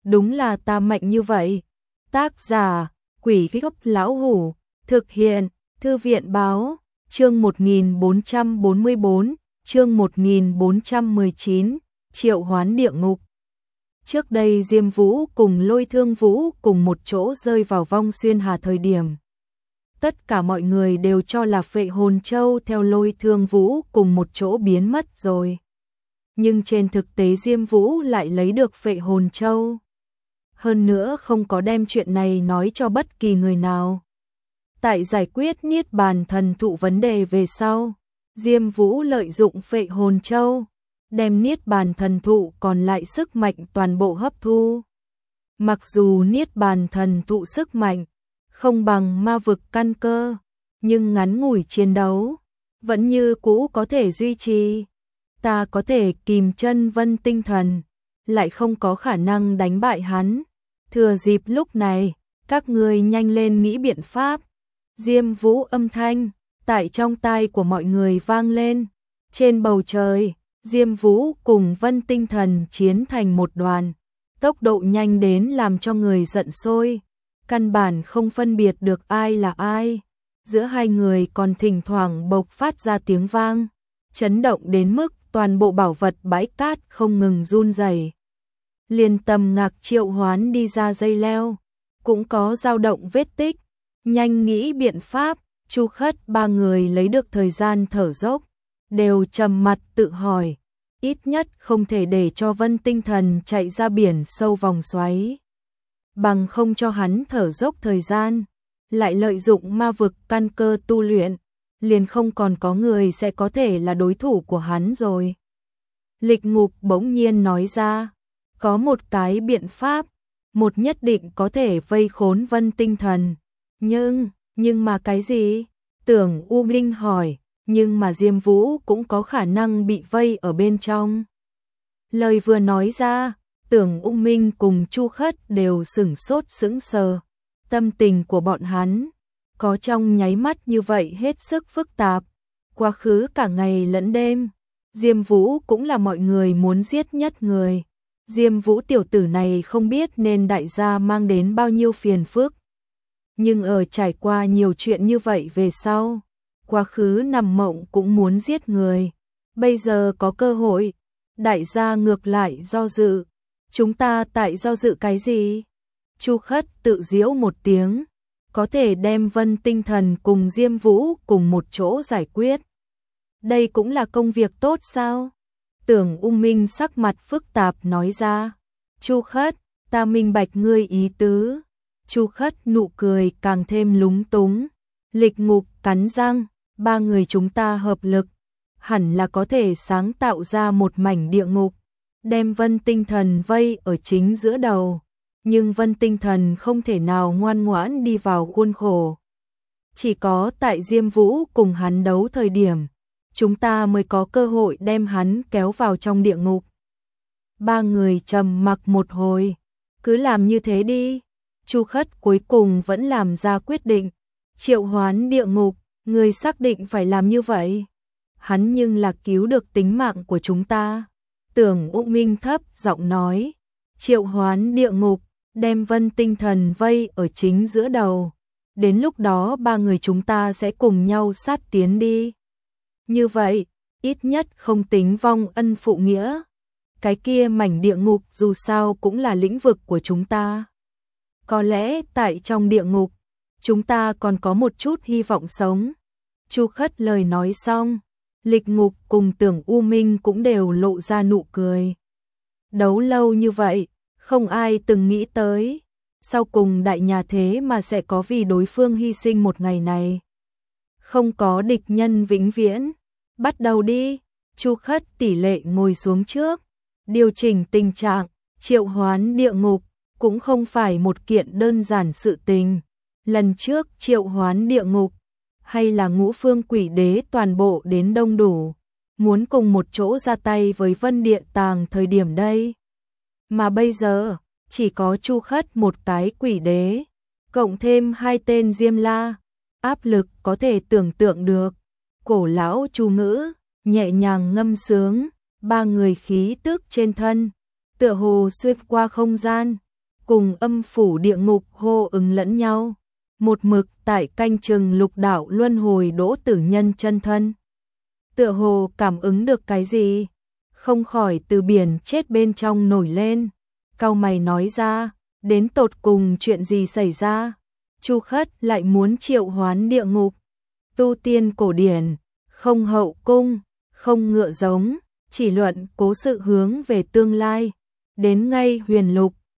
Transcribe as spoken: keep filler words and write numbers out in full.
đúng là ta mạnh như vậy. Tác giả, Quỷ Gốc Lão Hủ, thực hiện, Thư viện Báo, chương một nghìn bốn trăm bốn mươi bốn, chương một nghìn bốn trăm mười chín, triệu hoán địa ngục. Trước đây Diêm Vũ cùng Lôi Thương Vũ cùng một chỗ rơi vào vong xuyên hà thời điểm. Tất cả mọi người đều cho là Phệ Hồn Châu theo Lôi Thương Vũ cùng một chỗ biến mất rồi. Nhưng trên thực tế Diêm Vũ lại lấy được Phệ Hồn Châu. Hơn nữa không có đem chuyện này nói cho bất kỳ người nào. Tại giải quyết Niết Bàn Thần Thụ vấn đề về sau, Diêm Vũ lợi dụng Phệ Hồn Châu, đem Niết Bàn Thần Thụ còn lại sức mạnh toàn bộ hấp thu. Mặc dù Niết Bàn Thần Thụ sức mạnh không bằng ma vực căn cơ, nhưng ngắn ngủi chiến đấu vẫn như cũ có thể duy trì. Ta có thể kìm chân Vân Tinh Thần, lại không có khả năng đánh bại hắn. Thừa dịp lúc này, các ngươi nhanh lên nghĩ biện pháp. Diêm Vũ âm thanh tại trong tai của mọi người vang lên. Trên bầu trời, Diêm Vũ cùng Vân Tinh Thần chiến thành một đoàn, tốc độ nhanh đến làm cho người giận sôi, căn bản không phân biệt được ai là ai. Giữa hai người còn thỉnh thoảng bộc phát ra tiếng vang, chấn động đến mức toàn bộ bảo vật bãi cát không ngừng run rẩy. Liên Tầm Ngạc triệu hoán đi ra dây leo, cũng có dao động vết tích. Nhanh nghĩ biện pháp. Chu Khất ba người lấy được thời gian thở dốc, đều trầm mặt tự hỏi, ít nhất không thể để cho Vân Tinh Thần chạy ra biển sâu vòng xoáy, bằng không cho hắn thở dốc thời gian, lại lợi dụng ma vực căn cơ tu luyện, liền không còn có người sẽ có thể là đối thủ của hắn rồi. Lịch Ngục bỗng nhiên nói ra, có một cái biện pháp, một nhất định có thể vây khốn Vân Tinh Thần, nhưng, nhưng mà cái gì? Tưởng U Minh hỏi, nhưng mà Diêm Vũ cũng có khả năng bị vây ở bên trong. Lời vừa nói ra, Tưởng U Minh cùng Chu Khất đều sửng sốt sững sờ. Tâm tình của bọn hắn có trong nháy mắt như vậy hết sức phức tạp. Quá khứ cả ngày lẫn đêm, Diêm Vũ cũng là mọi người muốn giết nhất người. Diêm Vũ tiểu tử này không biết nên đại gia mang đến bao nhiêu phiền phức. Nhưng ở trải qua nhiều chuyện như vậy về sau, quá khứ nằm mộng cũng muốn giết người. Bây giờ có cơ hội, đại gia ngược lại do dự. Chúng ta tại do dự cái gì? Chu Khất tự giễu một tiếng, có thể đem Vân Tinh Thần cùng Diêm Vũ cùng một chỗ giải quyết. Đây cũng là công việc tốt sao? Tưởng U Minh sắc mặt phức tạp nói ra. Chu Khất, ta minh bạch ngươi ý tứ. Chu Khất nụ cười càng thêm lúng túng. Lịch Ngục cắn răng, ba người chúng ta hợp lực, hẳn là có thể sáng tạo ra một mảnh địa ngục, đem Vân Tinh Thần vây ở chính giữa đầu. Nhưng Vân Tinh Thần không thể nào ngoan ngoãn đi vào khuôn khổ. Chỉ có tại Diêm Vũ cùng hắn đấu thời điểm, chúng ta mới có cơ hội đem hắn kéo vào trong địa ngục. Ba người trầm mặc một hồi, cứ làm như thế đi. Chu Khất cuối cùng vẫn làm ra quyết định, triệu hoán địa ngục, người xác định phải làm như vậy. Hắn nhưng là cứu được tính mạng của chúng ta. Tưởng U Minh thấp giọng nói, triệu hoán địa ngục, đem Vân Tinh Thần vây ở chính giữa đầu. Đến lúc đó ba người chúng ta sẽ cùng nhau sát tiến đi. Như vậy, ít nhất không tính vong ân phụ nghĩa. Cái kia mảnh địa ngục dù sao cũng là lĩnh vực của chúng ta. Có lẽ tại trong địa ngục, chúng ta còn có một chút hy vọng sống. Chu Khất lời nói xong, Lịch Ngục cùng Tưởng U Minh cũng đều lộ ra nụ cười. Đấu lâu như vậy, không ai từng nghĩ tới. Sau cùng đại nhà thế mà sẽ có vì đối phương hy sinh một ngày này. Không có địch nhân vĩnh viễn. Bắt đầu đi. Chu Khất tỷ lệ ngồi xuống trước, điều chỉnh tình trạng, triệu hoán địa ngục. Cũng không phải một kiện đơn giản sự tình. Lần trước triệu hoán địa ngục, hay là Ngũ Phương Quỷ Đế toàn bộ đến đông đủ, muốn cùng một chỗ ra tay với Vân Địa Tàng thời điểm đây. Mà bây giờ, chỉ có Chu Khất một cái quỷ đế, cộng thêm hai tên Diêm La, áp lực có thể tưởng tượng được. Cổ lão Chu Ngữ, nhẹ nhàng ngâm sướng, ba người khí tức trên thân, tựa hồ xuyên qua không gian, cùng âm phủ địa ngục hô ứng lẫn nhau, một mực tại canh chừng lục đạo luân hồi Đỗ Tử Nhân chân thân. Tựa hồ cảm ứng được cái gì, không khỏi từ biển chết bên trong nổi lên, cau mày nói ra, đến tột cùng chuyện gì xảy ra? Chu Khất lại muốn triệu hoán địa ngục. Tu tiên cổ điển, không hậu cung, không ngựa giống, chỉ luận cố sự hướng về tương lai. Đến ngay huyền lục,